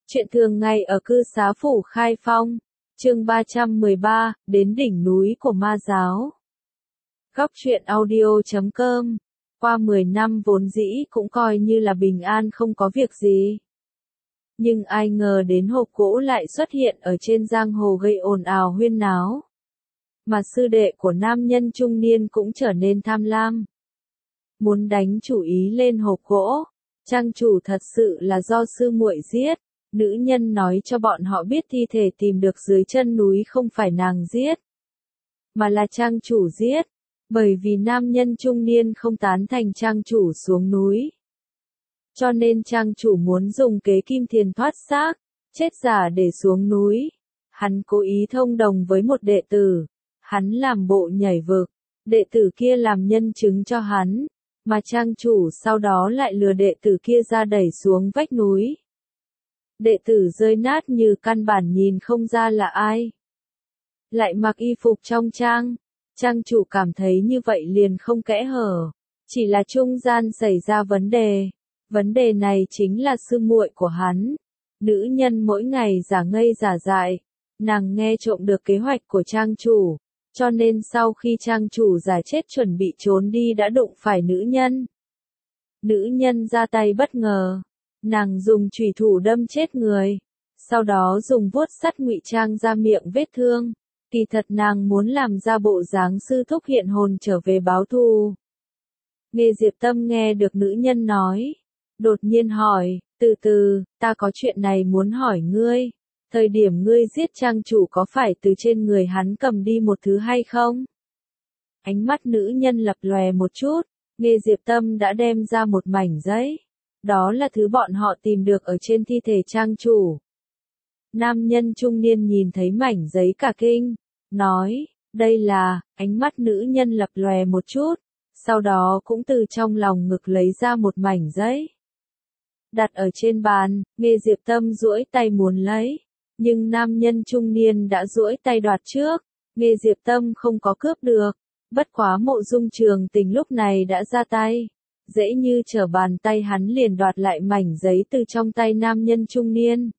Chuyện thường ngày ở cư xá phủ Khai Phong, chương 313, đến đỉnh núi của ma giáo. Góc truyện audio.com. Qua 10 năm vốn dĩ cũng coi như là bình an không có việc gì. Nhưng ai ngờ đến hộp gỗ lại xuất hiện ở trên giang hồ gây ồn ào huyên náo. Mà sư đệ của nam nhân trung niên cũng trở nên tham lam. Muốn đánh chủ ý lên hộp gỗ, trang chủ thật sự là do sư muội giết. Nữ nhân nói cho bọn họ biết thi thể tìm được dưới chân núi không phải nàng giết, mà là trang chủ giết, bởi vì nam nhân trung niên không tán thành trang chủ xuống núi. Cho nên trang chủ muốn dùng kế kim thiền thoát xác, chết giả để xuống núi. Hắn cố ý thông đồng với một đệ tử, hắn làm bộ nhảy vực, đệ tử kia làm nhân chứng cho hắn, mà trang chủ sau đó lại lừa đệ tử kia ra đẩy xuống vách núi. Đệ tử rơi nát như căn bản nhìn không ra là ai. Lại mặc y phục trong trang chủ cảm thấy như vậy liền không kẽ hở, chỉ là trung gian xảy ra vấn đề này chính là sư muội của hắn. Nữ nhân mỗi ngày giả ngây giả dại, nàng nghe trộm được kế hoạch của trang chủ, cho nên sau khi trang chủ giả chết chuẩn bị trốn đi đã đụng phải nữ nhân. Nữ nhân ra tay bất ngờ. Nàng dùng chùy thủ đâm chết người, sau đó dùng vuốt sắt ngụy trang ra miệng vết thương. Kỳ thật nàng muốn làm ra bộ dáng sư thúc hiện hồn trở về báo thù. Nghe Diệp Tâm nghe được nữ nhân nói, đột nhiên hỏi, từ, ta có chuyện này muốn hỏi ngươi. Thời điểm ngươi giết trang chủ có phải từ trên người hắn cầm đi một thứ hay không? Ánh mắt nữ nhân lập lòe một chút, nghe Diệp Tâm đã đem ra một mảnh giấy. Đó là thứ bọn họ tìm được ở trên thi thể trang chủ. Nam nhân trung niên nhìn thấy mảnh giấy cả kinh, nói, đây là, ánh mắt nữ nhân lập lòe một chút, sau đó cũng từ trong lòng ngực lấy ra một mảnh giấy. Đặt ở trên bàn, nghe Diệp Tâm duỗi tay muốn lấy, nhưng nam nhân trung niên đã duỗi tay đoạt trước, nghe Diệp Tâm không có cướp được, bất quá Mộ Dung Trường Tình lúc này đã ra tay. Dễ như trở bàn tay hắn liền đoạt lại mảnh giấy từ trong tay nam nhân trung niên.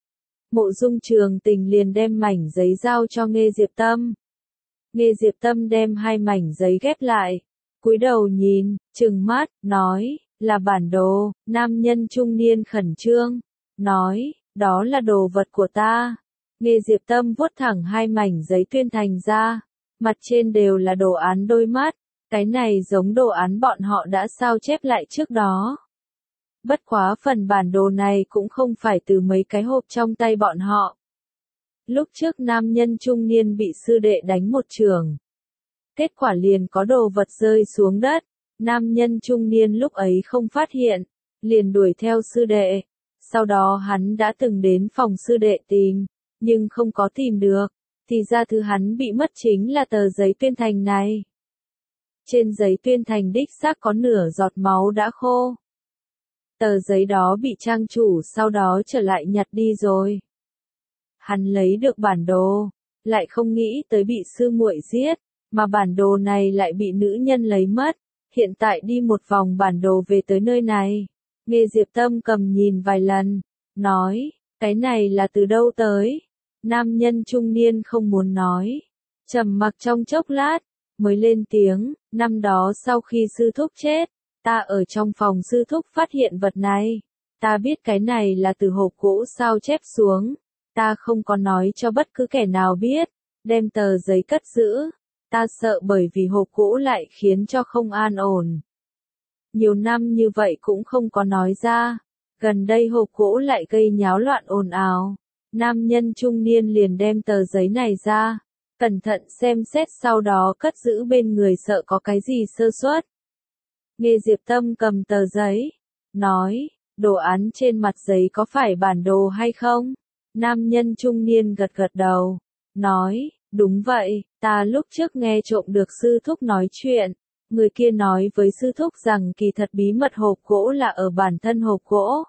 Mộ Dung Trường Tình liền đem mảnh giấy giao cho Nghê Diệp Tâm. Nghê Diệp Tâm đem hai mảnh giấy ghép lại, cúi đầu nhìn, trừng mắt, nói, là bản đồ. Nam nhân trung niên khẩn trương, nói, đó là đồ vật của ta. Nghê Diệp Tâm vuốt thẳng hai mảnh giấy tuyên thành ra, mặt trên đều là đồ án đôi mắt. Cái này giống đồ án bọn họ đã sao chép lại trước đó. Bất quá phần bản đồ này cũng không phải từ mấy cái hộp trong tay bọn họ. Lúc trước nam nhân trung niên bị sư đệ đánh một chưởng. Kết quả liền có đồ vật rơi xuống đất. Nam nhân trung niên lúc ấy không phát hiện, liền đuổi theo sư đệ. Sau đó hắn đã từng đến phòng sư đệ tìm, nhưng không có tìm được. Thì ra thứ hắn bị mất chính là tờ giấy tuyên thành này. Trên giấy tuyên thành đích xác có nửa giọt máu đã khô. Tờ giấy đó bị trang chủ sau đó trở lại nhặt đi rồi. Hắn lấy được bản đồ, lại không nghĩ tới bị sư muội giết, mà bản đồ này lại bị nữ nhân lấy mất. Hiện tại đi một vòng bản đồ về tới nơi này. Nghe Diệp Tâm cầm nhìn vài lần, nói, cái này là từ đâu tới? Nam nhân trung niên không muốn nói, trầm mặc trong chốc lát, mới lên tiếng, năm đó sau khi sư thúc chết, ta ở trong phòng sư thúc phát hiện vật này. Ta biết cái này là từ hộp gỗ sao chép xuống. Ta không có nói cho bất cứ kẻ nào biết, đem tờ giấy cất giữ. Ta sợ bởi vì hộp gỗ lại khiến cho không an ổn. Nhiều năm như vậy cũng không có nói ra. Gần đây hộp gỗ lại gây nháo loạn ồn ào. Nam nhân trung niên liền đem tờ giấy này ra. Cẩn thận xem xét sau đó cất giữ bên người sợ có cái gì sơ suất. Nghe Diệp Tâm cầm tờ giấy, nói, đồ án trên mặt giấy có phải bản đồ hay không? Nam nhân trung niên gật gật đầu, nói, đúng vậy, ta lúc trước nghe trộm được sư thúc nói chuyện. Người kia nói với sư thúc rằng kỳ thật bí mật hộp gỗ là ở bản thân hộp gỗ.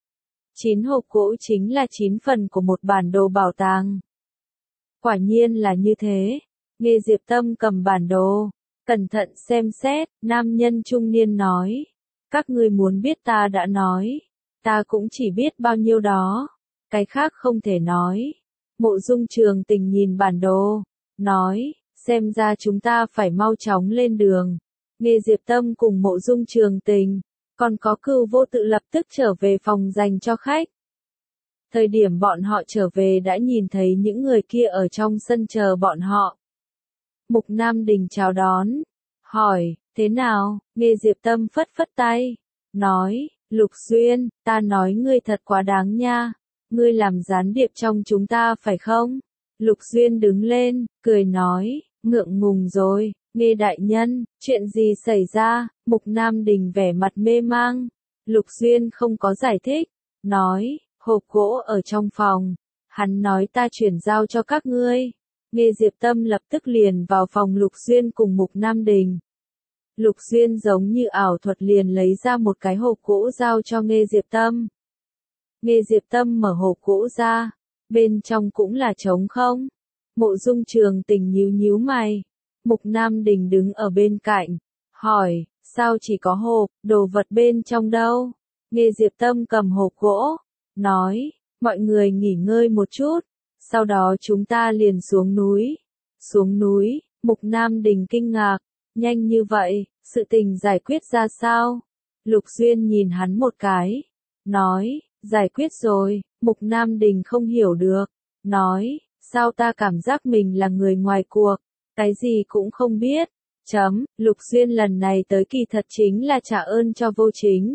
9 hộp gỗ chính là 9 phần của một bản đồ bảo tàng. Quả nhiên là như thế. Nghe Diệp Tâm cầm bản đồ, cẩn thận xem xét, nam nhân trung niên nói. Các ngươi muốn biết ta đã nói. Ta cũng chỉ biết bao nhiêu đó. cái khác không thể nói. Mộ Dung Trường Tình nhìn bản đồ, nói, xem ra chúng ta phải mau chóng lên đường. Nghe Diệp Tâm cùng Mộ Dung Trường Tình, còn có Cửu Vô Tự lập tức trở về phòng dành cho khách. Thời điểm bọn họ trở về đã nhìn thấy những người kia ở trong sân chờ bọn họ. Mục Nam Đình chào đón, hỏi, thế nào? Nghe Diệp Tâm phất phất tay, nói, Lục Duyên, ta nói ngươi thật quá đáng nha. Ngươi làm gián điệp trong chúng ta phải không? Lục Duyên đứng lên, cười nói, ngượng ngùng rồi. Nghe đại nhân, chuyện gì xảy ra? Mục Nam Đình vẻ mặt mê mang. Lục Duyên không có giải thích, nói, hộp gỗ ở trong phòng. Hắn nói ta chuyển giao cho các ngươi. Nghe Diệp Tâm lập tức liền vào phòng Lục Duyên cùng Mục Nam Đình. Lục Duyên giống như ảo thuật liền lấy ra một cái hộp gỗ giao cho Nghe Diệp Tâm. Nghe Diệp Tâm mở hộp gỗ ra, bên trong cũng là trống không. Mộ Dung Trường Tình nhíu nhíu mày. Mục Nam Đình đứng ở bên cạnh, hỏi, sao chỉ có hộp, đồ vật bên trong đâu? Nghe Diệp Tâm cầm hộp gỗ, nói, mọi người nghỉ ngơi một chút, sau đó chúng ta liền xuống núi. Xuống núi, Mục Nam Đình kinh ngạc, nhanh như vậy, sự tình giải quyết ra sao? Lục Duyên nhìn hắn một cái, nói, giải quyết rồi. Mục Nam Đình không hiểu được, nói, sao ta cảm giác mình là người ngoài cuộc, cái gì cũng không biết. Lục Duyên lần này tới kỳ thật chính là trả ơn cho Vô Chính.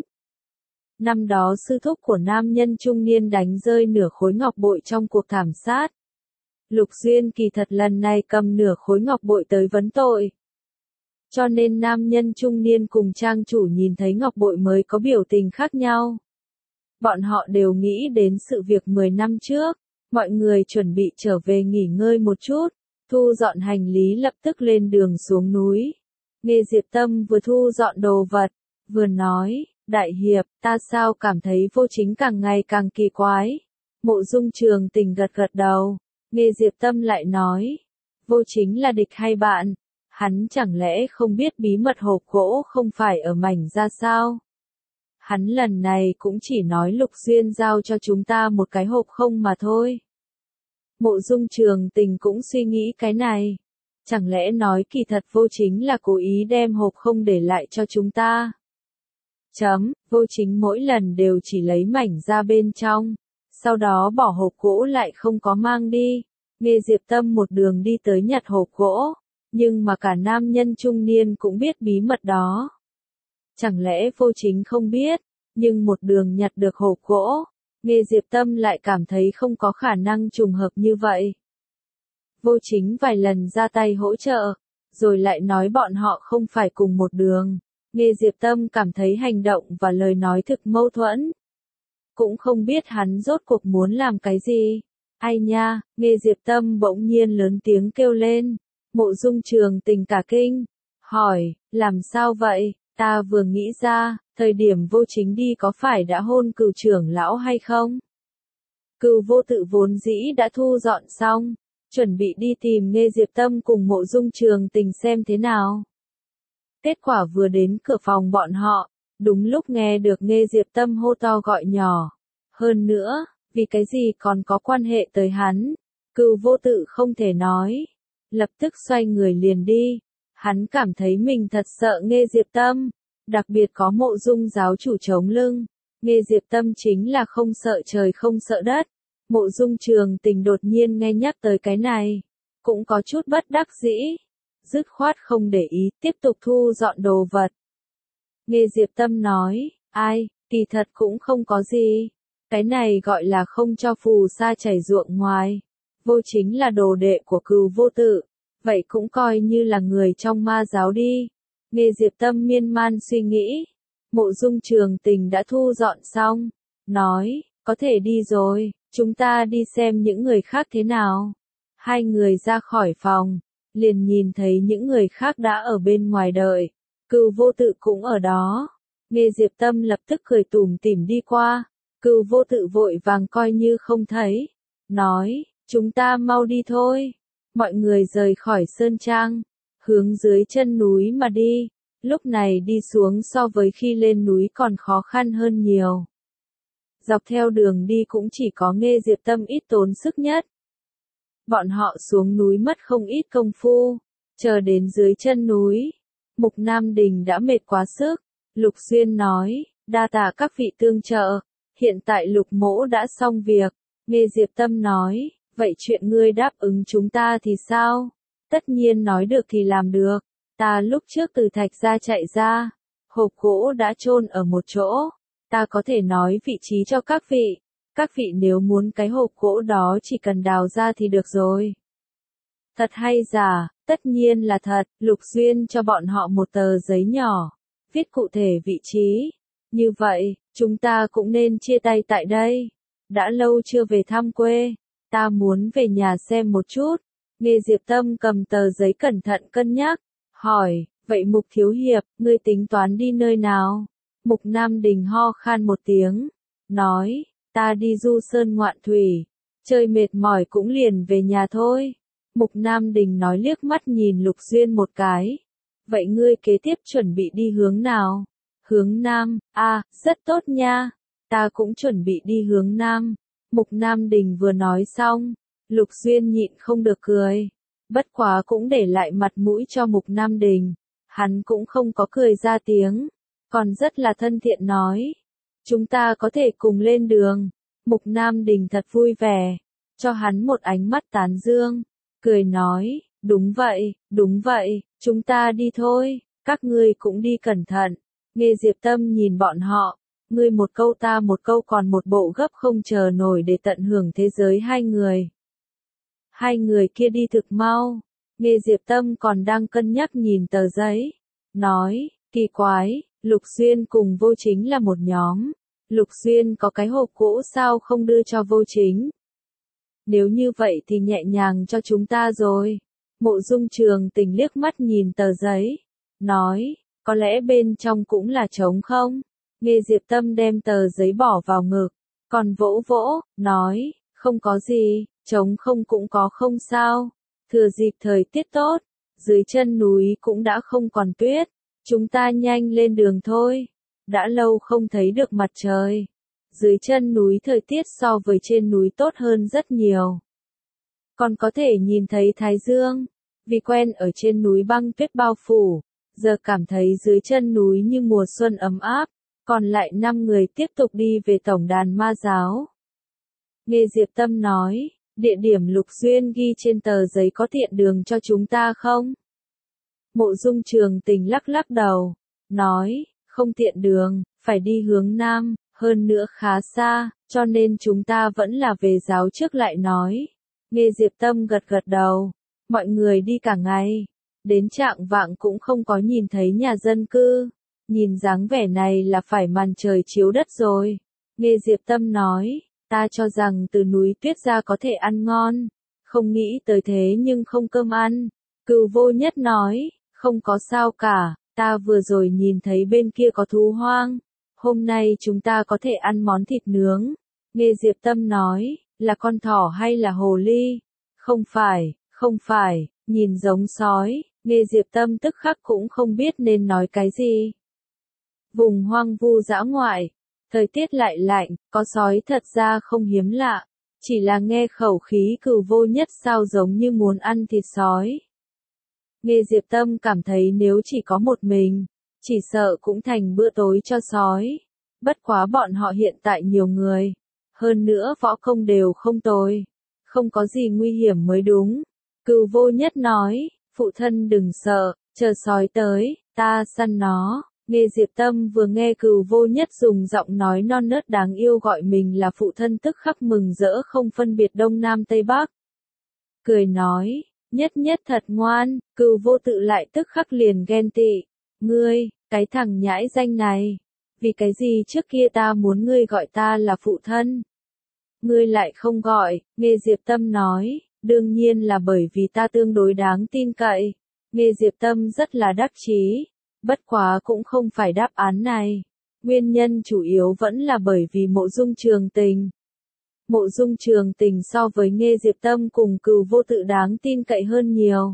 Năm đó sư thúc của nam nhân trung niên đánh rơi nửa khối ngọc bội trong cuộc thảm sát. Lục Duyên kỳ thật lần này cầm nửa khối ngọc bội tới vấn tội. Cho nên nam nhân trung niên cùng trang chủ nhìn thấy ngọc bội mới có biểu tình khác nhau. Bọn họ đều nghĩ đến sự việc 10 năm trước, mọi người chuẩn bị trở về nghỉ ngơi một chút, thu dọn hành lý lập tức lên đường xuống núi. Nghe Diệp Tâm vừa thu dọn đồ vật, vừa nói, đại hiệp, ta sao cảm thấy Vô Chính càng ngày càng kỳ quái. Mộ Dung Trường Tình gật gật đầu, nghe Diệp Tâm lại nói, Vô Chính là địch hay bạn? Hắn chẳng lẽ không biết bí mật hộp gỗ không phải ở mảnh ra sao? Hắn lần này cũng chỉ nói Lục Duyên giao cho chúng ta một cái hộp không mà thôi. Mộ Dung Trường Tình cũng suy nghĩ cái này. Chẳng lẽ nói kỳ thật Vô Chính là cố ý đem hộp không để lại cho chúng ta? Vô Chính mỗi lần đều chỉ lấy mảnh ra bên trong, sau đó bỏ hộp gỗ lại không có mang đi. Nghe Diệp Tâm một đường đi tới nhặt hộp gỗ, nhưng mà cả nam nhân trung niên cũng biết bí mật đó. Chẳng lẽ Vô Chính không biết, nhưng một đường nhặt được hộp gỗ, nghe Diệp Tâm lại cảm thấy không có khả năng trùng hợp như vậy. Vô Chính vài lần ra tay hỗ trợ, rồi lại nói bọn họ không phải cùng một đường. Nghe Diệp Tâm cảm thấy hành động và lời nói thực mâu thuẫn. Cũng không biết hắn rốt cuộc muốn làm cái gì. Ai nha, nghe Diệp Tâm bỗng nhiên lớn tiếng kêu lên. Mộ Dung Trường Tình cả kinh, hỏi, làm sao vậy? Ta vừa nghĩ ra, thời điểm Vô Chính đi có phải đã hôn Cửu trưởng lão hay không? Cửu Vô Tự vốn dĩ đã thu dọn xong, chuẩn bị đi tìm Nghe Diệp Tâm cùng Mộ Dung Trường Tình xem thế nào. Kết quả vừa đến cửa phòng bọn họ, đúng lúc nghe được Nghe Diệp Tâm hô to gọi nhỏ. Hơn nữa, vì cái gì còn có quan hệ tới hắn, Cửu Vô Tự không thể nói. Lập tức xoay người liền đi. Hắn cảm thấy mình thật sợ Nghe Diệp Tâm, đặc biệt có Mộ Dung giáo chủ chống lưng. Nghe Diệp Tâm chính là không sợ trời không sợ đất. Mộ Dung Trường Tình đột nhiên nghe nhắc tới cái này, cũng có chút bất đắc dĩ, dứt khoát không để ý, tiếp tục thu dọn đồ vật. Nghe Diệp Tâm nói, ai, kỳ thật cũng không có gì, cái này gọi là không cho phù sa chảy ruộng ngoài. Vô Chính là đồ đệ của Cửu Vô Tự, vậy cũng coi như là người trong ma giáo đi. Nghe Diệp Tâm miên man suy nghĩ, Mộ Dung Trường Tình đã thu dọn xong, nói, có thể đi rồi, chúng ta đi xem những người khác thế nào. Hai người ra khỏi phòng, liền nhìn thấy những người khác đã ở bên ngoài đợi, Cửu Vô Tự cũng ở đó. Nghe Diệp Tâm lập tức cười tủm tỉm đi qua, Cửu Vô Tự vội vàng coi như không thấy, nói, chúng ta mau đi thôi. Mọi người rời khỏi sơn trang, hướng dưới chân núi mà đi. Lúc này đi xuống so với khi lên núi còn khó khăn hơn nhiều. Dọc theo đường đi cũng chỉ có Nghê Diệp Tâm ít tốn sức nhất. Bọn họ xuống núi mất không ít công phu, chờ đến dưới chân núi. Mục Nam Đình đã mệt quá sức, Lục Duyên nói, đa tạ các vị tương trợ, hiện tại Lục mỗ đã xong việc. Nghê Diệp Tâm nói, vậy chuyện ngươi đáp ứng chúng ta thì sao? Tất nhiên nói được thì làm được, ta lúc trước từ Thạch gia chạy ra, hộp gỗ đã chôn ở một chỗ, ta có thể nói vị trí cho các vị nếu muốn cái hộp gỗ đó chỉ cần đào ra thì được rồi. Thật hay giả? Tất nhiên là thật. Lục Duyên cho bọn họ một tờ giấy nhỏ, viết cụ thể vị trí. Như vậy, chúng ta cũng nên chia tay tại đây. Đã lâu chưa về thăm quê, ta muốn về nhà xem một chút. Nghê Diệp Tâm cầm tờ giấy cẩn thận cân nhắc, hỏi, vậy Mục thiếu hiệp, ngươi tính toán đi nơi nào? Mục Nam Đình ho khan một tiếng, nói, ta đi du sơn ngoạn thủy, chơi mệt mỏi cũng liền về nhà thôi. Mục Nam Đình nói liếc mắt nhìn Lục Duyên một cái. Vậy ngươi kế tiếp chuẩn bị đi hướng nào? Hướng Nam, rất tốt nha. Ta cũng chuẩn bị đi hướng Nam. Mục Nam Đình vừa nói xong, Lục Duyên nhịn không được cười. Bất quá cũng để lại mặt mũi cho Mục Nam Đình. Hắn cũng không có cười ra tiếng, còn rất là thân thiện nói. Chúng ta có thể cùng lên đường. Mục Nam Đình thật vui vẻ, cho hắn một ánh mắt tán dương, cười nói, đúng vậy, chúng ta đi thôi, các ngươi cũng đi cẩn thận. Nghê Diệp Tâm nhìn bọn họ, ngươi một câu ta một câu còn một bộ gấp không chờ nổi để tận hưởng thế giới hai người. Hai người kia đi thực mau, Nghê Diệp Tâm còn đang cân nhắc nhìn tờ giấy, nói, kỳ quái, Lục Duyên cùng Vô Chính là một nhóm. Lục Duyên có cái hộp gỗ sao không đưa cho Vô Chính? Nếu như vậy thì nhẹ nhàng cho chúng ta rồi. Mộ Dung Trường Tình liếc mắt nhìn tờ giấy, nói, có lẽ bên trong cũng là trống không? Nghê Diệp Tâm đem tờ giấy bỏ vào ngực, còn vỗ vỗ, nói, không có gì, trống không cũng có không sao. Thừa dịp thời tiết tốt, dưới chân núi cũng đã không còn tuyết, chúng ta nhanh lên đường thôi. Đã lâu không thấy được mặt trời. Dưới chân núi thời tiết so với trên núi tốt hơn rất nhiều. Còn có thể nhìn thấy Thái Dương. Vì quen ở trên núi băng tuyết bao phủ, giờ cảm thấy dưới chân núi như mùa xuân ấm áp. Còn lại 5 người tiếp tục đi về tổng đàn ma giáo. Nghê Diệp Tâm nói, địa điểm Lục Duyên ghi trên tờ giấy có tiện đường cho chúng ta không? Mộ Dung Trường Tình lắc lắc đầu, nói, không tiện đường, phải đi hướng Nam, hơn nữa khá xa, cho nên chúng ta vẫn là về giáo trước lại nói. Nghê Diệp Tâm gật gật đầu, mọi người đi cả ngày, đến trạng vạng cũng không có nhìn thấy nhà dân cư, nhìn dáng vẻ này là phải màn trời chiếu đất rồi. Nghê Diệp Tâm nói, ta cho rằng từ núi tuyết ra có thể ăn ngon, không nghĩ tới thế nhưng không cơm ăn. Cửu Vô Nhất nói, không có sao cả. Ta vừa rồi nhìn thấy bên kia có thú hoang, hôm nay chúng ta có thể ăn món thịt nướng. Nghê Diệp Tâm nói, là con thỏ hay là hồ ly? Không phải, nhìn giống sói. Nghê Diệp Tâm tức khắc cũng không biết nên nói cái gì. Vùng hoang vu dã ngoại, thời tiết lại lạnh, có sói thật ra không hiếm lạ, chỉ là nghe khẩu khí Cửu Vô Nhất sao giống như muốn ăn thịt sói. Nghê Diệp Tâm cảm thấy nếu chỉ có một mình, chỉ sợ cũng thành bữa tối cho sói. Bất quá bọn họ hiện tại nhiều người, hơn nữa võ công đều không tồi, không có gì nguy hiểm mới đúng. Cửu Vô Nhất nói, phụ thân đừng sợ, chờ sói tới, ta săn nó. Nghê Diệp Tâm vừa nghe Cửu Vô Nhất dùng giọng nói non nớt đáng yêu gọi mình là phụ thân tức khắc mừng rỡ không phân biệt đông nam tây bắc. Cười nói, Nhất Nhất thật ngoan. Cửu Vô Tự lại tức khắc liền ghen tị. Ngươi, cái thằng nhãi danh này, vì cái gì trước kia ta muốn ngươi gọi ta là phụ thân, ngươi lại không gọi? Nghê Diệp Tâm nói, đương nhiên là bởi vì ta tương đối đáng tin cậy. Nghê Diệp Tâm rất là đắc chí, bất quá cũng không phải đáp án này. Nguyên nhân chủ yếu vẫn là bởi vì Mộ Dung Trường Tình. Mộ Dung Trường Tình so với Nghê Diệp Tâm cùng Cửu Vô Tự đáng tin cậy hơn nhiều.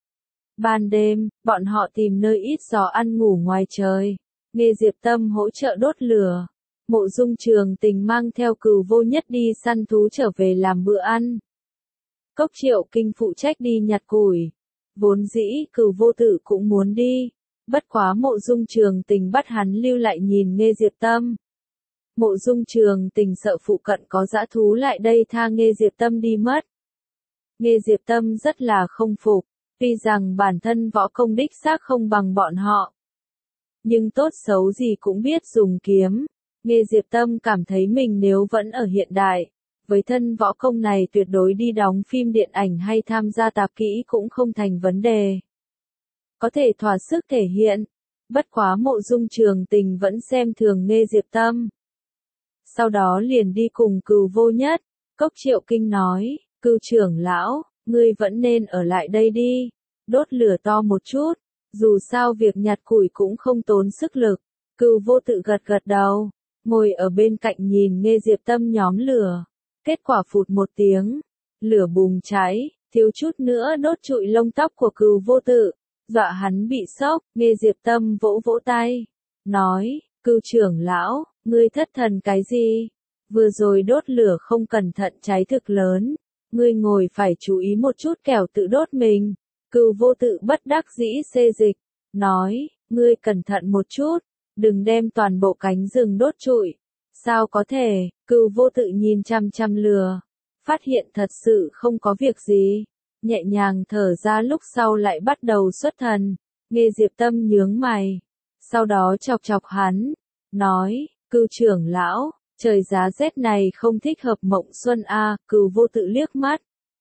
Ban đêm, bọn họ tìm nơi ít gió ăn ngủ ngoài trời. Nghê Diệp Tâm hỗ trợ đốt lửa. Mộ Dung Trường Tình mang theo Cửu Vô Nhất đi săn thú trở về làm bữa ăn. Cốc Triệu Kinh phụ trách đi nhặt củi. Vốn dĩ Cửu Vô Tự cũng muốn đi, bất quá Mộ Dung Trường Tình bắt hắn lưu lại nhìn Nghê Diệp Tâm. Mộ Dung Trường Tình sợ phụ cận có dã thú lại đây tha Nghê Diệp Tâm đi mất. Nghê Diệp Tâm rất là không phục, tuy rằng bản thân võ công đích xác không bằng bọn họ. Nhưng tốt xấu gì cũng biết dùng kiếm. Nghê Diệp Tâm cảm thấy mình nếu vẫn ở hiện đại, với thân võ công này tuyệt đối đi đóng phim điện ảnh hay tham gia tạp kỹ cũng không thành vấn đề. Có thể thỏa sức thể hiện, bất quá Mộ Dung Trường Tình vẫn xem thường Nghê Diệp Tâm. Sau đó liền đi cùng Cửu Vô Nhất. Cốc Triệu Kinh nói, Cửu trưởng lão, ngươi vẫn nên ở lại đây đi, đốt lửa to một chút, dù sao việc nhặt củi cũng không tốn sức lực. Cửu Vô Tự gật gật đầu, ngồi ở bên cạnh nhìn Nghê Diệp Tâm nhóm lửa. Kết quả phụt một tiếng, lửa bùng cháy, thiếu chút nữa đốt trụi lông tóc của Cửu Vô Tự, dọa hắn bị sốc. Nghê Diệp Tâm vỗ vỗ tay, nói, Cửu trưởng lão, ngươi thất thần cái gì? Vừa rồi đốt lửa không cẩn thận cháy thực lớn, ngươi ngồi phải chú ý một chút kẻo tự đốt mình. Cửu Vô Tự bất đắc dĩ xê dịch, nói, ngươi cẩn thận một chút, đừng đem toàn bộ cánh rừng đốt trụi. Sao có thể? Cửu Vô Tự nhìn chăm chăm lửa, phát hiện thật sự không có việc gì, nhẹ nhàng thở ra lúc sau lại bắt đầu xuất thần. Nghê Diệp Tâm nhướng mày, sau đó chọc chọc hắn, nói, Cửu trưởng lão, trời giá rét này không thích hợp mộng xuân a. Cửu Vô Tự liếc mắt,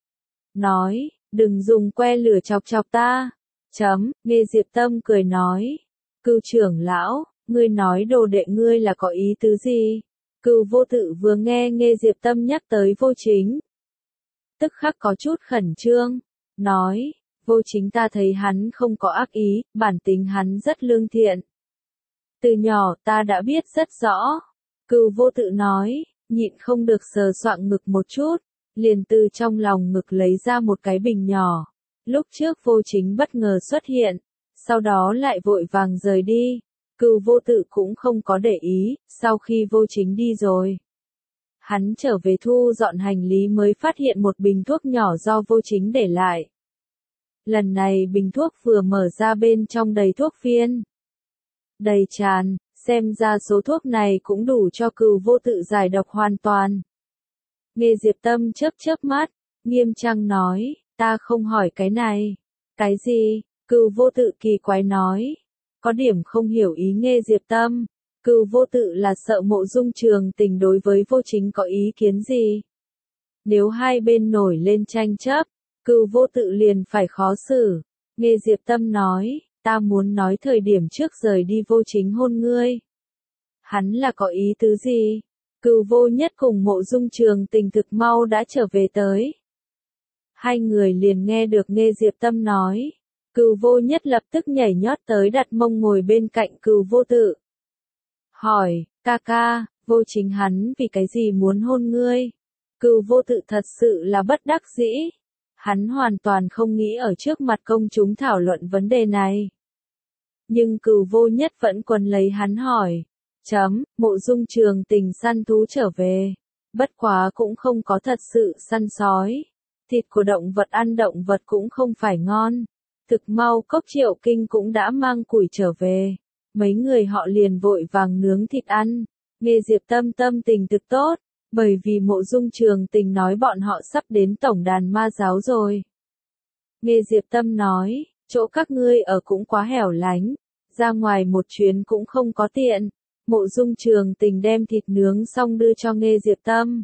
nói, đừng dùng que lửa chọc chọc ta. Nghê Diệp Tâm cười nói, Cửu trưởng lão, ngươi nói đồ đệ ngươi là có ý tứ gì? Cửu Vô Tự vừa nghe Nghê Diệp Tâm nhắc tới Vô Chính, tức khắc có chút khẩn trương, nói, Vô Chính ta thấy hắn không có ác ý, bản tính hắn rất lương thiện. Từ nhỏ ta đã biết rất rõ. Cửu Vô Tự nói, nhịn không được sờ soạng ngực một chút, liền từ trong lòng ngực lấy ra một cái bình nhỏ. Lúc trước Vô Chính bất ngờ xuất hiện, sau đó lại vội vàng rời đi. Cửu Vô Tự cũng không có để ý, sau khi Vô Chính đi rồi, hắn trở về thu dọn hành lý mới phát hiện một bình thuốc nhỏ do Vô Chính để lại. Lần này bình thuốc vừa mở ra bên trong đầy thuốc phiên, đầy tràn, xem ra số thuốc này cũng đủ cho Cửu Vô Tự giải độc hoàn toàn. Nghê Diệp Tâm chớp chớp mắt, nghiêm trang nói, ta không hỏi cái này. Cái gì? Cửu Vô Tự kỳ quái nói. Có điểm không hiểu ý Nghê Diệp Tâm. Cửu Vô Tự là sợ Mộ Dung Trường Tình đối với Vô Chính có ý kiến gì. Nếu hai bên nổi lên tranh chấp, Cửu Vô Tự liền phải khó xử. Nghê Diệp Tâm nói, ta muốn nói thời điểm trước rời đi Vô Chính hôn ngươi. Hắn là có ý tứ gì? Cửu Vô Nhất cùng Mộ Dung Trường Tình thực mau đã trở về tới. Hai người liền nghe được Nghê Diệp Tâm nói. Cửu Vô Nhất lập tức nhảy nhót tới đặt mông ngồi bên cạnh Cửu Vô Tự. Hỏi, ca ca, Vô Chính hắn vì cái gì muốn hôn ngươi? Cửu Vô Tự thật sự là bất đắc dĩ. Hắn hoàn toàn không nghĩ ở trước mặt công chúng thảo luận vấn đề này. Nhưng Cửu Vô Nhất vẫn quấn lấy hắn hỏi. Mộ Dung Trường Tình săn thú trở về. Bất quá cũng không có thật sự săn sói. Thịt của động vật ăn động vật cũng không phải ngon. Thực mau Cốc Triệu Kinh cũng đã mang củi trở về. Mấy người họ liền vội vàng nướng thịt ăn. Nghê Diệp Tâm tâm tình thực tốt, bởi vì Mộ Dung Trường Tình nói bọn họ sắp đến tổng đàn ma giáo rồi. Nghê Diệp Tâm nói, chỗ các ngươi ở cũng quá hẻo lánh, ra ngoài một chuyến cũng không có tiện. Mộ Dung Trường Tình đem thịt nướng xong đưa cho Nghê Diệp Tâm.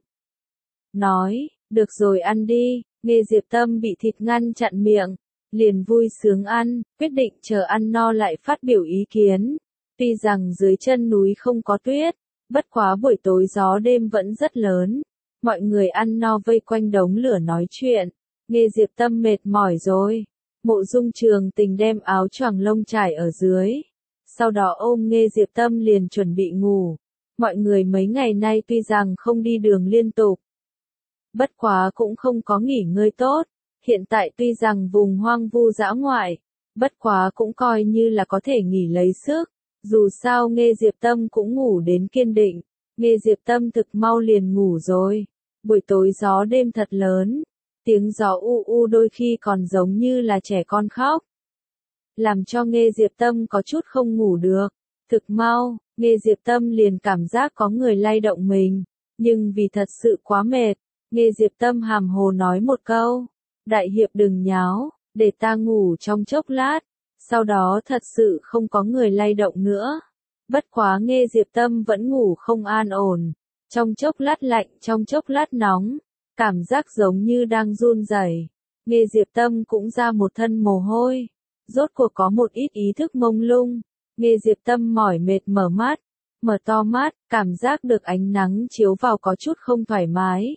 Nói, được rồi ăn đi. Nghê Diệp Tâm bị thịt ngăn chặn miệng, liền vui sướng ăn, quyết định chờ ăn no lại phát biểu ý kiến. Tuy rằng dưới chân núi không có tuyết, bất quá buổi tối gió đêm vẫn rất lớn. Mọi người ăn no vây quanh đống lửa nói chuyện. Nghê Diệp Tâm mệt mỏi rồi. Mộ Dung Trường Tình đem áo choàng lông trải ở dưới. Sau đó ôm Nghê Diệp Tâm liền chuẩn bị ngủ. Mọi người mấy ngày nay tuy rằng không đi đường liên tục, bất quá cũng không có nghỉ ngơi tốt. Hiện tại tuy rằng vùng hoang vu dã ngoại, bất quá cũng coi như là có thể nghỉ lấy sức. Dù sao Nghê Diệp Tâm cũng ngủ đến kiên định. Nghe Diệp Tâm thực mau liền ngủ rồi. Buổi tối gió đêm thật lớn, tiếng gió u u đôi khi còn giống như là trẻ con khóc. Làm cho Nghe Diệp Tâm có chút không ngủ được. Thực mau, Nghe Diệp Tâm liền cảm giác có người lay động mình, nhưng vì thật sự quá mệt, Nghe Diệp Tâm hàm hồ nói một câu, đại hiệp đừng nháo, để ta ngủ trong chốc lát, sau đó thật sự không có người lay động nữa. Bất quá Nghe Diệp Tâm vẫn ngủ không an ổn, trong chốc lát lạnh trong chốc lát nóng, cảm giác giống như đang run rẩy. Nghe Diệp Tâm cũng ra một thân mồ hôi, rốt cuộc có một ít ý thức mông lung. Nghe Diệp Tâm mỏi mệt mở to mắt, cảm giác được ánh nắng chiếu vào có chút không thoải mái.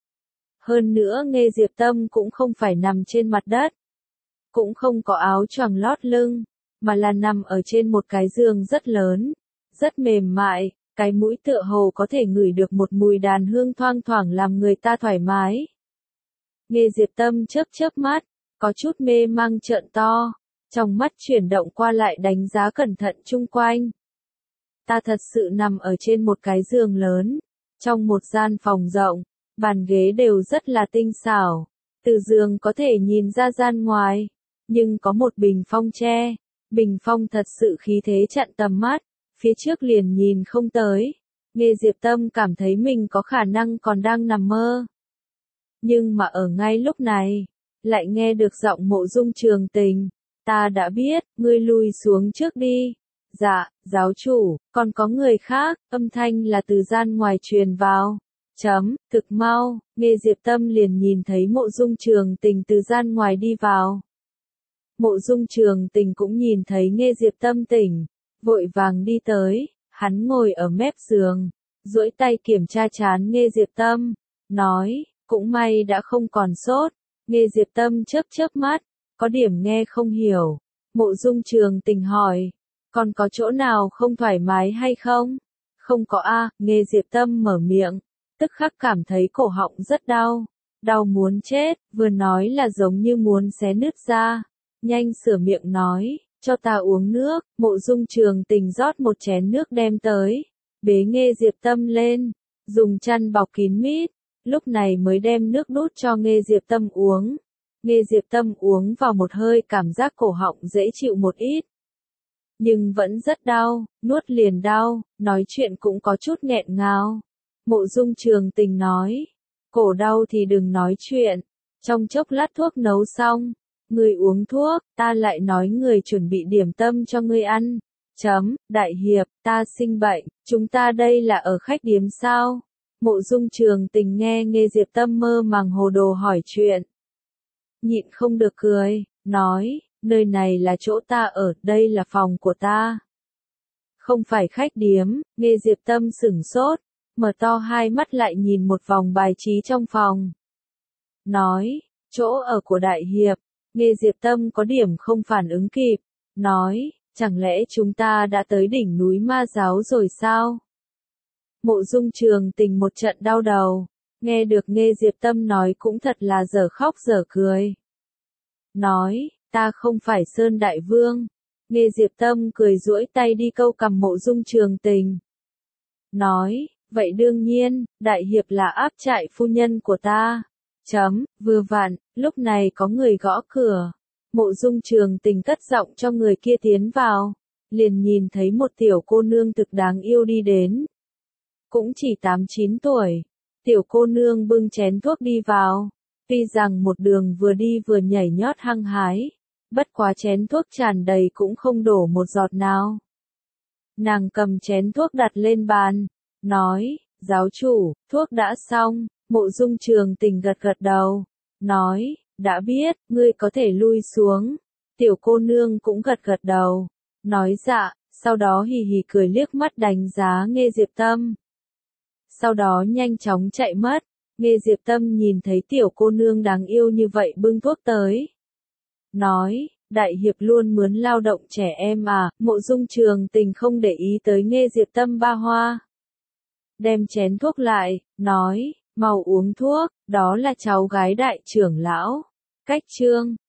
Hơn nữa Nghe Diệp Tâm cũng không phải nằm trên mặt đất, cũng không có áo choàng lót lưng, mà là nằm ở trên một cái giường rất lớn, rất mềm mại, cái mũi tựa hồ có thể ngửi được một mùi đàn hương thoang thoảng làm người ta thoải mái. Nghe Diệp Tâm chớp mắt, có chút mê mang trợn to, trong mắt chuyển động qua lại đánh giá cẩn thận chung quanh. Ta thật sự nằm ở trên một cái giường lớn, trong một gian phòng rộng, bàn ghế đều rất là tinh xảo, từ giường có thể nhìn ra gian ngoài, nhưng có một bình phong tre, bình phong thật sự khí thế chặn tầm mắt, phía trước liền nhìn không tới. Nghe Diệp Tâm cảm thấy mình có khả năng còn đang nằm mơ. Nhưng mà ở ngay lúc này, lại nghe được giọng Mộ Dung Trường Tình, ta đã biết, ngươi lùi xuống trước đi. Dạ, giáo chủ, còn có người khác, âm thanh là từ gian ngoài truyền vào. Thực mau, Nghe Diệp Tâm liền nhìn thấy Mộ Dung Trường Tình từ gian ngoài đi vào. Mộ Dung Trường Tình cũng nhìn thấy Nghe Diệp Tâm tỉnh, vội vàng đi tới, hắn ngồi ở mép giường, duỗi tay kiểm tra trán Nghe Diệp Tâm, nói, cũng may đã không còn sốt. Nghe Diệp Tâm chớp mắt, có điểm nghe không hiểu. Mộ Dung Trường Tình hỏi, còn có chỗ nào không thoải mái hay không? Không có a. Nghe Diệp Tâm mở miệng, tức khắc cảm thấy cổ họng rất đau, đau muốn chết, vừa nói là giống như muốn xé nứt ra. Nhanh sửa miệng nói, cho ta uống nước. Mộ Dung Trường Tình rót một chén nước đem tới, bế Nghe Diệp Tâm lên, dùng chăn bọc kín mít, lúc này mới đem nước đút cho Nghe Diệp Tâm uống. Nghe Diệp Tâm uống vào một hơi, cảm giác cổ họng dễ chịu một ít, nhưng vẫn rất đau, nuốt liền đau, nói chuyện cũng có chút nghẹn ngào. Mộ Dung Trường Tình nói, cổ đau thì đừng nói chuyện, trong chốc lát thuốc nấu xong, người uống thuốc, ta lại nói người chuẩn bị điểm tâm cho ngươi ăn. Đại hiệp, ta sinh bệnh, chúng ta đây là ở khách điếm sao? Mộ Dung Trường Tình nghe Nghe Diệp Tâm mơ màng hồ đồ hỏi chuyện, nhịn không được cười, nói, nơi này là chỗ ta ở, đây là phòng của ta. Không phải khách điếm. Nghe Diệp Tâm sửng sốt, mở to hai mắt lại nhìn một vòng bài trí trong phòng. Nói, chỗ ở của đại hiệp. Nghe Diệp Tâm có điểm không phản ứng kịp, nói, chẳng lẽ chúng ta đã tới đỉnh núi ma giáo rồi sao? Mộ Dung Trường Tình một trận đau đầu, nghe được Nghe Diệp Tâm nói cũng thật là dở khóc dở cười. Nói, ta không phải Sơn Đại Vương. Nghe Diệp Tâm cười duỗi tay đi câu cằm Mộ Dung Trường Tình. Nói, vậy đương nhiên, đại hiệp là áp trại phu nhân của ta. Vừa vặn, lúc này có người gõ cửa. Mộ Dung Trường Tình cất giọng cho người kia tiến vào. Liền nhìn thấy một tiểu cô nương thực đáng yêu đi đến. Cũng chỉ 8-9 tuổi. Tiểu cô nương bưng chén thuốc đi vào. Tuy rằng một đường vừa đi vừa nhảy nhót hăng hái, bất quá chén thuốc tràn đầy cũng không đổ một giọt nào. Nàng cầm chén thuốc đặt lên bàn, nói, giáo chủ, thuốc đã xong. Mộ Dung Trường Tình gật gật đầu, nói, đã biết, ngươi có thể lui xuống. Tiểu cô nương cũng gật gật đầu, nói dạ, sau đó hì hì cười liếc mắt đánh giá Nghe Diệp Tâm. Sau đó nhanh chóng chạy mất. Nghe Diệp Tâm nhìn thấy tiểu cô nương đáng yêu như vậy bưng thuốc tới. Nói, đại hiệp luôn mướn lao động trẻ em à. Mộ Dung Trường Tình không để ý tới Nghe Diệp Tâm ba hoa. Đem chén thuốc lại, nói, mau uống thuốc, đó là cháu gái đại trưởng lão. Cách chương